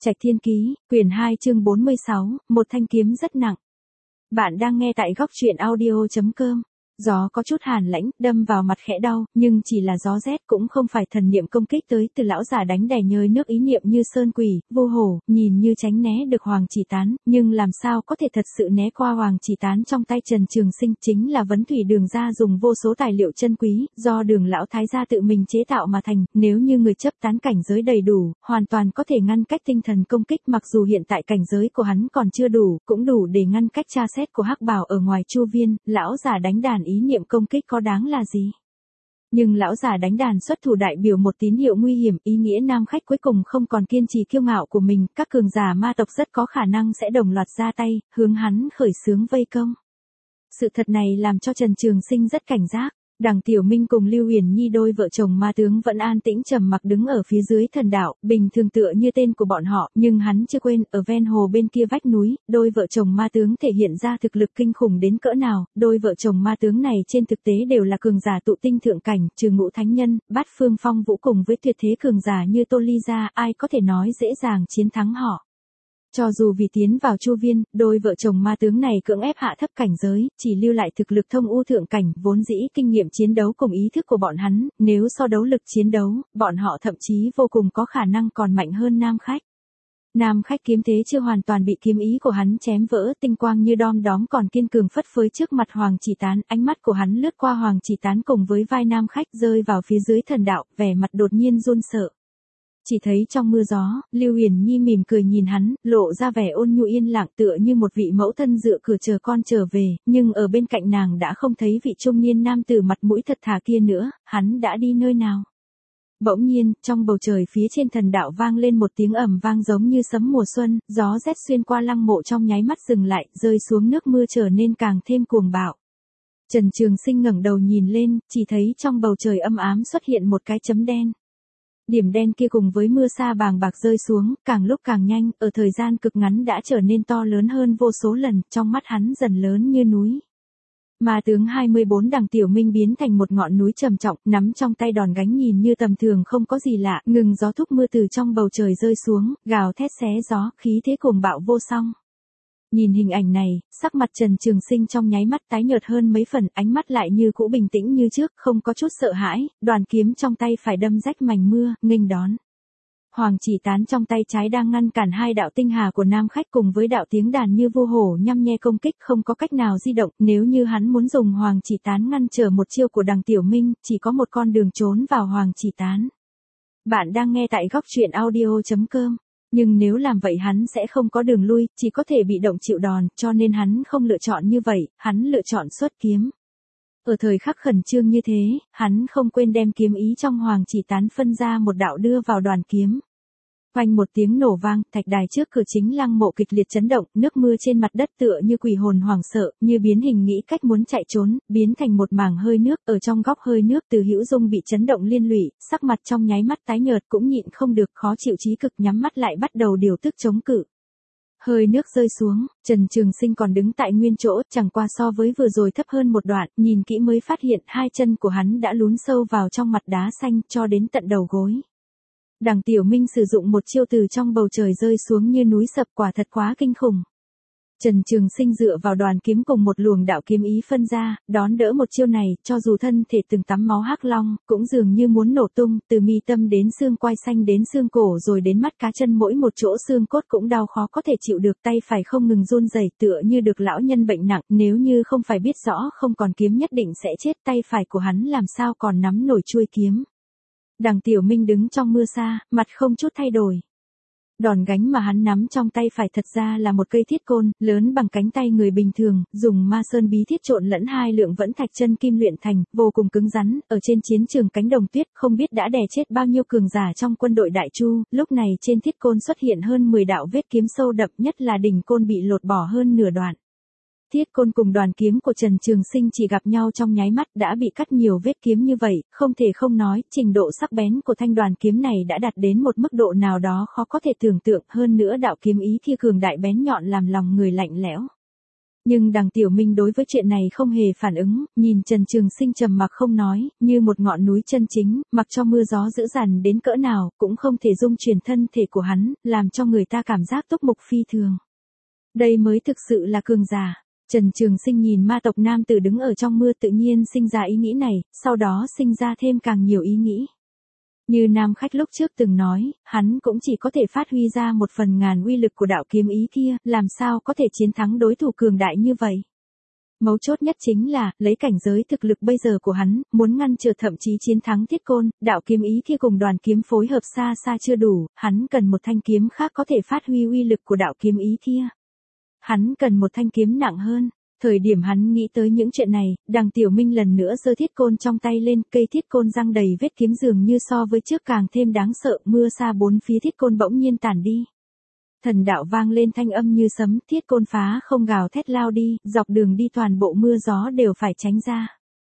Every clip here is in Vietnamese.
Trạch Thiên Ký, quyển 2 chương 46, một thanh kiếm rất nặng. Bạn đang nghe tại góc truyện audio.com. Gió có chút hàn lãnh, đâm vào mặt khẽ đau, nhưng chỉ là gió rét cũng không phải thần niệm công kích tới từ lão giả đánh đè nhơi nước ý niệm như sơn quỷ, vô hổ, nhìn như tránh né được hoàng chỉ tán, nhưng làm sao có thể thật sự né qua hoàng chỉ tán trong tay Trần Trường Sinh, chính là vấn thủy đường ra dùng vô số tài liệu chân quý, do đường lão thái gia tự mình chế tạo mà thành, nếu như người chấp tán cảnh giới đầy đủ, hoàn toàn có thể ngăn cách tinh thần công kích, mặc dù hiện tại cảnh giới của hắn còn chưa đủ, cũng đủ để ngăn cách tra xét của hắc bào ở ngoài chu viên, lão giả đánh đàn ý niệm công kích có đáng là gì. Nhưng lão giả đánh đàn xuất thủ đại biểu một tín hiệu nguy hiểm, ý nghĩa nam khách cuối cùng không còn kiên trì kiêu ngạo của mình, các cường giả ma tộc rất có khả năng sẽ đồng loạt ra tay, hướng hắn khởi xướng vây công. Sự thật này làm cho Trần Trường Sinh rất cảnh giác. Đằng Tiểu Minh cùng Lưu Huyền Nhi đôi vợ chồng ma tướng vẫn an tĩnh trầm mặc đứng ở phía dưới thần đạo, bình thường tựa như tên của bọn họ, nhưng hắn chưa quên, ở ven hồ bên kia vách núi, đôi vợ chồng ma tướng thể hiện ra thực lực kinh khủng đến cỡ nào, đôi vợ chồng ma tướng này trên thực tế đều là cường giả tụ tinh thượng cảnh, trừ Ngũ Thánh Nhân, Bát Phương Phong Vũ cùng với tuyệt thế cường giả như Tô Ly ra, ai có thể nói dễ dàng chiến thắng họ. Cho dù vì tiến vào chu viên, đôi vợ chồng ma tướng này cưỡng ép hạ thấp cảnh giới, chỉ lưu lại thực lực thông u thượng cảnh, vốn dĩ kinh nghiệm chiến đấu cùng ý thức của bọn hắn, nếu so đấu lực chiến đấu, bọn họ thậm chí vô cùng có khả năng còn mạnh hơn nam khách. Nam khách kiếm thế chưa hoàn toàn bị kiếm ý của hắn chém vỡ, tinh quang như đom đóm còn kiên cường phất phới trước mặt Hoàng Chỉ Tán, ánh mắt của hắn lướt qua Hoàng Chỉ Tán cùng với vai nam khách rơi vào phía dưới thần đạo, vẻ mặt đột nhiên run sợ. Chỉ thấy trong mưa gió, Lưu Huyền Nhi mỉm cười nhìn hắn, lộ ra vẻ ôn nhu yên lặng tựa như một vị mẫu thân dựa cửa chờ con trở về, nhưng ở bên cạnh nàng đã không thấy vị trung niên nam tử mặt mũi thật thà kia nữa, hắn đã đi nơi nào. Bỗng nhiên, trong bầu trời phía trên thần đạo vang lên một tiếng ầm vang giống như sấm mùa xuân, gió rét xuyên qua lăng mộ trong nháy mắt dừng lại, rơi xuống nước mưa trở nên càng thêm cuồng bạo. Trần Trường Sinh ngẩng đầu nhìn lên, chỉ thấy trong bầu trời âm ám xuất hiện một cái chấm đen. Điểm đen kia cùng với mưa sa bàng bạc rơi xuống, càng lúc càng nhanh, ở thời gian cực ngắn đã trở nên to lớn hơn vô số lần, trong mắt hắn dần lớn như núi. Ma tướng 24 Đằng Tiểu Minh biến thành một ngọn núi trầm trọng, nắm trong tay đòn gánh nhìn như tầm thường không có gì lạ, ngừng gió thúc mưa từ trong bầu trời rơi xuống, gào thét xé gió, khí thế cuồng bạo vô song. Nhìn hình ảnh này, sắc mặt Trần Trường Sinh trong nháy mắt tái nhợt hơn mấy phần, ánh mắt lại như cũ bình tĩnh như trước, không có chút sợ hãi, đoàn kiếm trong tay phải đâm rách mành mưa, nghênh đón. Hoàng Chỉ Tán trong tay trái đang ngăn cản hai đạo tinh hà của nam khách cùng với đạo tiếng đàn như vu hổ nhăm nhe công kích, không có cách nào di động, nếu như hắn muốn dùng Hoàng Chỉ Tán ngăn trở một chiêu của Đằng Tiểu Minh, chỉ có một con đường trốn vào Hoàng Chỉ Tán. Bạn đang nghe tại góc truyện audio.com. Nhưng nếu làm vậy hắn sẽ không có đường lui, chỉ có thể bị động chịu đòn, cho nên hắn không lựa chọn như vậy, hắn lựa chọn xuất kiếm. Ở thời khắc khẩn trương như thế, hắn không quên đem kiếm ý trong Hoàng Chỉ Tán phân ra một đạo đưa vào đoàn kiếm. Phanh một tiếng nổ vang, thạch đài trước cửa chính lăng mộ kịch liệt chấn động, nước mưa trên mặt đất tựa như quỷ hồn hoảng sợ, như biến hình nghĩ cách muốn chạy trốn, biến thành một mảng hơi nước, ở trong góc hơi nước Từ Hữu Dung bị chấn động liên lụy, sắc mặt trong nháy mắt tái nhợt cũng nhịn không được, khó chịu chí cực, nhắm mắt lại bắt đầu điều tức chống cự. Hơi nước rơi xuống, Trần Trường Sinh còn đứng tại nguyên chỗ, chẳng qua so với vừa rồi thấp hơn một đoạn, nhìn kỹ mới phát hiện hai chân của hắn đã lún sâu vào trong mặt đá xanh cho đến tận đầu gối. Đằng Tiểu Minh sử dụng một chiêu từ trong bầu trời rơi xuống như núi sập, quả thật quá kinh khủng. Trần Trường Sinh dựa vào đoàn kiếm cùng một luồng đạo kiếm ý phân ra, đón đỡ một chiêu này, cho dù thân thể từng tắm máu hắc long, cũng dường như muốn nổ tung, từ mi tâm đến xương quai xanh đến xương cổ rồi đến mắt cá chân mỗi một chỗ xương cốt cũng đau khó có thể chịu được, tay phải không ngừng run rẩy tựa như được lão nhân bệnh nặng, nếu như không phải biết rõ không còn kiếm nhất định sẽ chết, tay phải của hắn làm sao còn nắm nổi chuôi kiếm. Đằng Tiểu Minh đứng trong mưa sa, mặt không chút thay đổi. Đòn gánh mà hắn nắm trong tay phải thật ra là một cây thiết côn, lớn bằng cánh tay người bình thường, dùng ma sơn bí thiết trộn lẫn hai lượng vẫn thạch chân kim luyện thành, vô cùng cứng rắn, ở trên chiến trường cánh đồng tuyết, không biết đã đè chết bao nhiêu cường giả trong quân đội Đại Chu, lúc này trên thiết côn xuất hiện hơn 10 đạo vết kiếm sâu đậm, nhất là đỉnh côn bị lột bỏ hơn nửa đoạn. Thiết côn cùng đoàn kiếm của Trần Trường Sinh chỉ gặp nhau trong nháy mắt đã bị cắt nhiều vết kiếm như vậy, không thể không nói, trình độ sắc bén của thanh đoàn kiếm này đã đạt đến một mức độ nào đó khó có thể tưởng tượng, hơn nữa đạo kiếm ý kia cường đại bén nhọn làm lòng người lạnh lẽo. Nhưng Đằng Tiểu Minh đối với chuyện này không hề phản ứng, nhìn Trần Trường Sinh trầm mặc không nói, như một ngọn núi chân chính, mặc cho mưa gió dữ dằn đến cỡ nào, cũng không thể dung chuyển thân thể của hắn, làm cho người ta cảm giác túc mục phi thường. Đây mới thực sự là cường giả. Trần Trường Sinh nhìn ma tộc nam tử đứng ở trong mưa tự nhiên sinh ra ý nghĩ này, sau đó sinh ra thêm càng nhiều ý nghĩ. Như nam khách lúc trước từng nói, hắn cũng chỉ có thể phát huy ra 1/1000 uy lực của đạo kiếm ý kia, làm sao có thể chiến thắng đối thủ cường đại như vậy. Mấu chốt nhất chính là, lấy cảnh giới thực lực bây giờ của hắn, muốn ngăn trở thậm chí chiến thắng Thiết Côn, đạo kiếm ý kia cùng đoàn kiếm phối hợp xa xa chưa đủ, hắn cần một thanh kiếm khác có thể phát huy uy lực của đạo kiếm ý kia. Hắn cần một thanh kiếm nặng hơn. Thời điểm hắn nghĩ tới những chuyện này, Đằng Tiểu Minh lần nữa giơ thiết côn trong tay lên, cây thiết côn răng đầy vết kiếm dường như so với trước càng thêm đáng sợ, mưa xa bốn phía thiết côn bỗng nhiên tản đi. Thần đạo vang lên thanh âm như sấm, thiết côn phá không gào thét lao đi, dọc đường đi toàn bộ mưa gió đều phải tránh ra.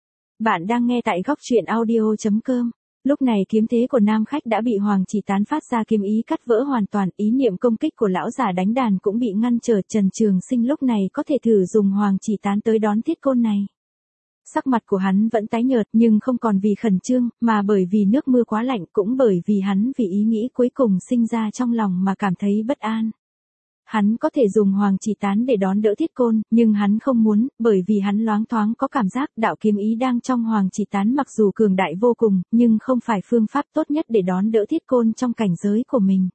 Bạn đang nghe tại góc truyện audio.com. Lúc này kiếm thế của nam khách đã bị Hoàng Chỉ Tán phát ra kiếm ý cắt vỡ hoàn toàn, ý niệm công kích của lão giả đánh đàn cũng bị ngăn trở. Trần Trường Sinh lúc này có thể thử dùng Hoàng Chỉ Tán tới đón thiết côn này. Sắc mặt của hắn vẫn tái nhợt nhưng không còn vì khẩn trương, mà bởi vì nước mưa quá lạnh, cũng bởi vì hắn vì ý nghĩ cuối cùng sinh ra trong lòng mà cảm thấy bất an. Hắn có thể dùng Hoàng Chỉ Tán để đón đỡ thiết côn, nhưng hắn không muốn, bởi vì hắn loáng thoáng có cảm giác đạo kiếm ý đang trong Hoàng Chỉ Tán mặc dù cường đại vô cùng, nhưng không phải phương pháp tốt nhất để đón đỡ thiết côn trong cảnh giới của mình.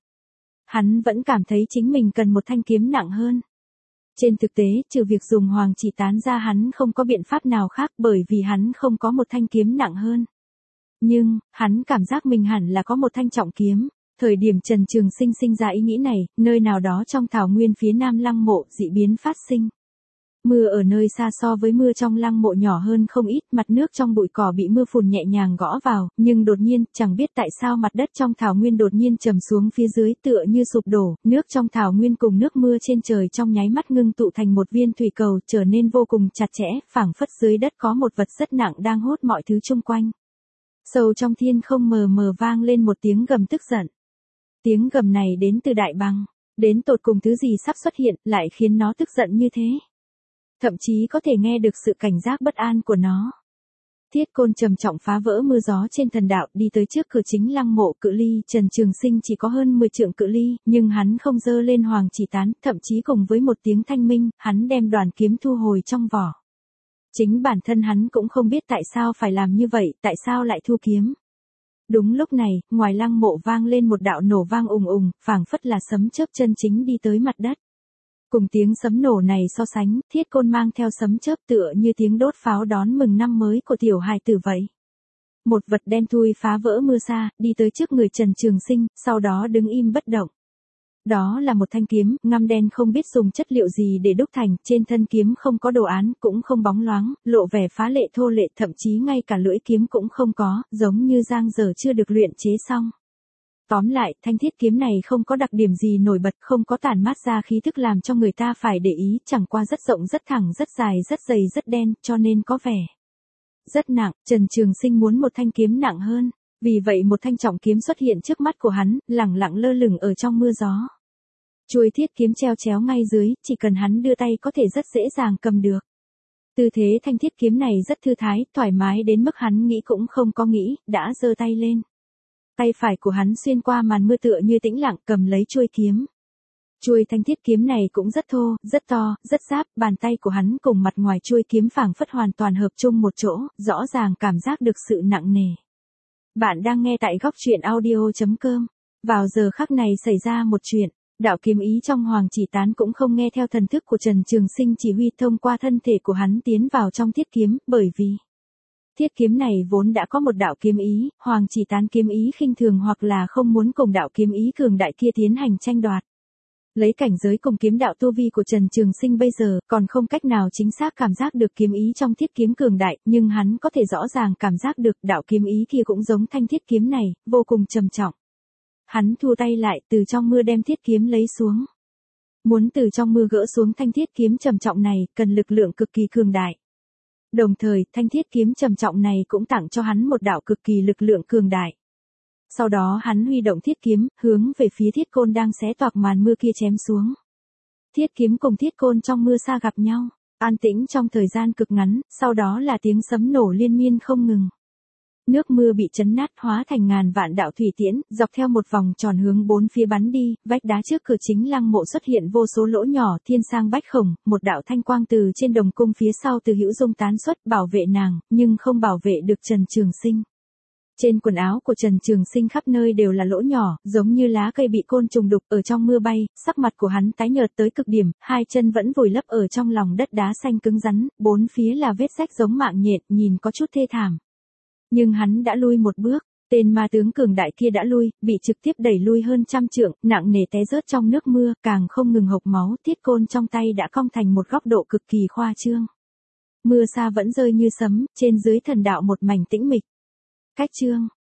Hắn vẫn cảm thấy chính mình cần một thanh kiếm nặng hơn. Trên thực tế, trừ việc dùng Hoàng Chỉ Tán ra hắn không có biện pháp nào khác, bởi vì hắn không có một thanh kiếm nặng hơn. Nhưng, hắn cảm giác mình hẳn là có một thanh trọng kiếm. Thời điểm Trần Trường Sinh sinh ra ý nghĩ này, nơi nào đó trong thảo nguyên phía nam lăng mộ, dị biến phát sinh. Mưa ở nơi xa so với mưa trong lăng mộ nhỏ hơn không ít, mặt nước trong bụi cỏ bị mưa phùn nhẹ nhàng gõ vào, nhưng đột nhiên, chẳng biết tại sao mặt đất trong thảo nguyên đột nhiên trầm xuống phía dưới tựa như sụp đổ, nước trong thảo nguyên cùng nước mưa trên trời trong nháy mắt ngưng tụ thành một viên thủy cầu, trở nên vô cùng chặt chẽ, phảng phất dưới đất có một vật rất nặng đang hút mọi thứ xung quanh. Sâu trong thiên không mờ mờ vang lên một tiếng gầm tức giận. Tiếng gầm này đến từ đại băng, đến tột cùng thứ gì sắp xuất hiện, lại khiến nó tức giận như thế. Thậm chí có thể nghe được sự cảnh giác bất an của nó. Thiết côn trầm trọng phá vỡ mưa gió trên thần đạo, đi tới trước cửa chính lăng mộ. Cự ly Trần Trường Sinh chỉ có hơn 10 trượng cự ly, nhưng hắn không giơ lên Hoàng Chỉ Tán, thậm chí cùng với một tiếng thanh minh, hắn đem đoàn kiếm thu hồi trong vỏ. Chính bản thân hắn cũng không biết tại sao phải làm như vậy, tại sao lại thu kiếm. Đúng lúc này, ngoài lăng mộ vang lên một đạo nổ vang ùng ùng, phảng phất là sấm chớp chân chính đi tới mặt đất. Cùng tiếng sấm nổ này so sánh, thiết côn mang theo sấm chớp tựa như tiếng đốt pháo đón mừng năm mới của tiểu hài tử vậy. Một vật đen thui phá vỡ mưa xa, đi tới trước người Trần Trường Sinh, sau đó đứng im bất động. Đó là một thanh kiếm, ngăm đen không biết dùng chất liệu gì để đúc thành, trên thân kiếm không có đồ án, cũng không bóng loáng, lộ vẻ phá lệ thô lệ, thậm chí ngay cả lưỡi kiếm cũng không có, giống như giang dở chưa được luyện chế xong. Tóm lại, thanh thiết kiếm này không có đặc điểm gì nổi bật, không có tản mát ra khí thức làm cho người ta phải để ý, chẳng qua rất rộng rất thẳng rất dài rất dày rất đen, cho nên có vẻ rất nặng. Trần Trường Sinh muốn một thanh kiếm nặng hơn, vì vậy một thanh trọng kiếm xuất hiện trước mắt của hắn, lẳng lặng lơ lửng ở trong mưa gió. Chuôi thiết kiếm treo chéo ngay dưới, chỉ cần hắn đưa tay có thể rất dễ dàng cầm được. Tư thế thanh thiết kiếm này rất thư thái, thoải mái đến mức hắn nghĩ cũng không có nghĩ, đã giơ tay lên. Tay phải của hắn xuyên qua màn mưa tựa như tĩnh lặng cầm lấy chuôi kiếm. Chuôi thanh thiết kiếm này cũng rất thô, rất to, rất ráp, bàn tay của hắn cùng mặt ngoài chuôi kiếm phảng phất hoàn toàn hợp chung một chỗ, rõ ràng cảm giác được sự nặng nề. Bạn đang nghe tại góc truyện audio.com. Vào giờ khắc này xảy ra một chuyện. Đạo kiếm ý trong Hoàng Chỉ Tán cũng không nghe theo thần thức của Trần Trường Sinh chỉ huy thông qua thân thể của hắn tiến vào trong thiết kiếm, bởi vì thiết kiếm này vốn đã có một đạo kiếm ý, Hoàng Chỉ Tán kiếm ý khinh thường hoặc là không muốn cùng đạo kiếm ý cường đại kia tiến hành tranh đoạt. Lấy cảnh giới cùng kiếm đạo tu vi của Trần Trường Sinh bây giờ, còn không cách nào chính xác cảm giác được kiếm ý trong thiết kiếm cường đại, nhưng hắn có thể rõ ràng cảm giác được đạo kiếm ý kia cũng giống thanh thiết kiếm này, vô cùng trầm trọng. Hắn thu tay lại, từ trong mưa đem thiết kiếm lấy xuống. Muốn từ trong mưa gỡ xuống thanh thiết kiếm trầm trọng này, cần lực lượng cực kỳ cường đại. Đồng thời, thanh thiết kiếm trầm trọng này cũng tặng cho hắn một đạo cực kỳ lực lượng cường đại. Sau đó hắn huy động thiết kiếm, hướng về phía thiết côn đang xé toạc màn mưa kia chém xuống. Thiết kiếm cùng thiết côn trong mưa xa gặp nhau. An tĩnh trong thời gian cực ngắn, sau đó là tiếng sấm nổ liên miên không ngừng. Nước mưa bị chấn nát hóa thành ngàn vạn đạo thủy tiễn, dọc theo một vòng tròn hướng bốn phía bắn đi, vách đá trước cửa chính lăng mộ xuất hiện vô số lỗ nhỏ, thiên sang bách khổng, một đạo thanh quang từ trên đồng cung phía sau từ hữu dung tán xuất bảo vệ nàng, nhưng không bảo vệ được Trần Trường Sinh. Trên quần áo của Trần Trường Sinh khắp nơi đều là lỗ nhỏ, giống như lá cây bị côn trùng đục ở trong mưa bay, sắc mặt của hắn tái nhợt tới cực điểm, hai chân vẫn vùi lấp ở trong lòng đất đá xanh cứng rắn, bốn phía là vết rách giống mạng nhện, nhìn có chút thê thảm. Nhưng hắn đã lui một bước, tên ma tướng cường đại kia đã lui, bị trực tiếp đẩy lui hơn 100 trượng, nặng nề té rớt trong nước mưa, càng không ngừng hộc máu, thiết côn trong tay đã cong thành một góc độ cực kỳ khoa trương. Mưa sa vẫn rơi như sấm, trên dưới thần đạo một mảnh tĩnh mịch. Cách chương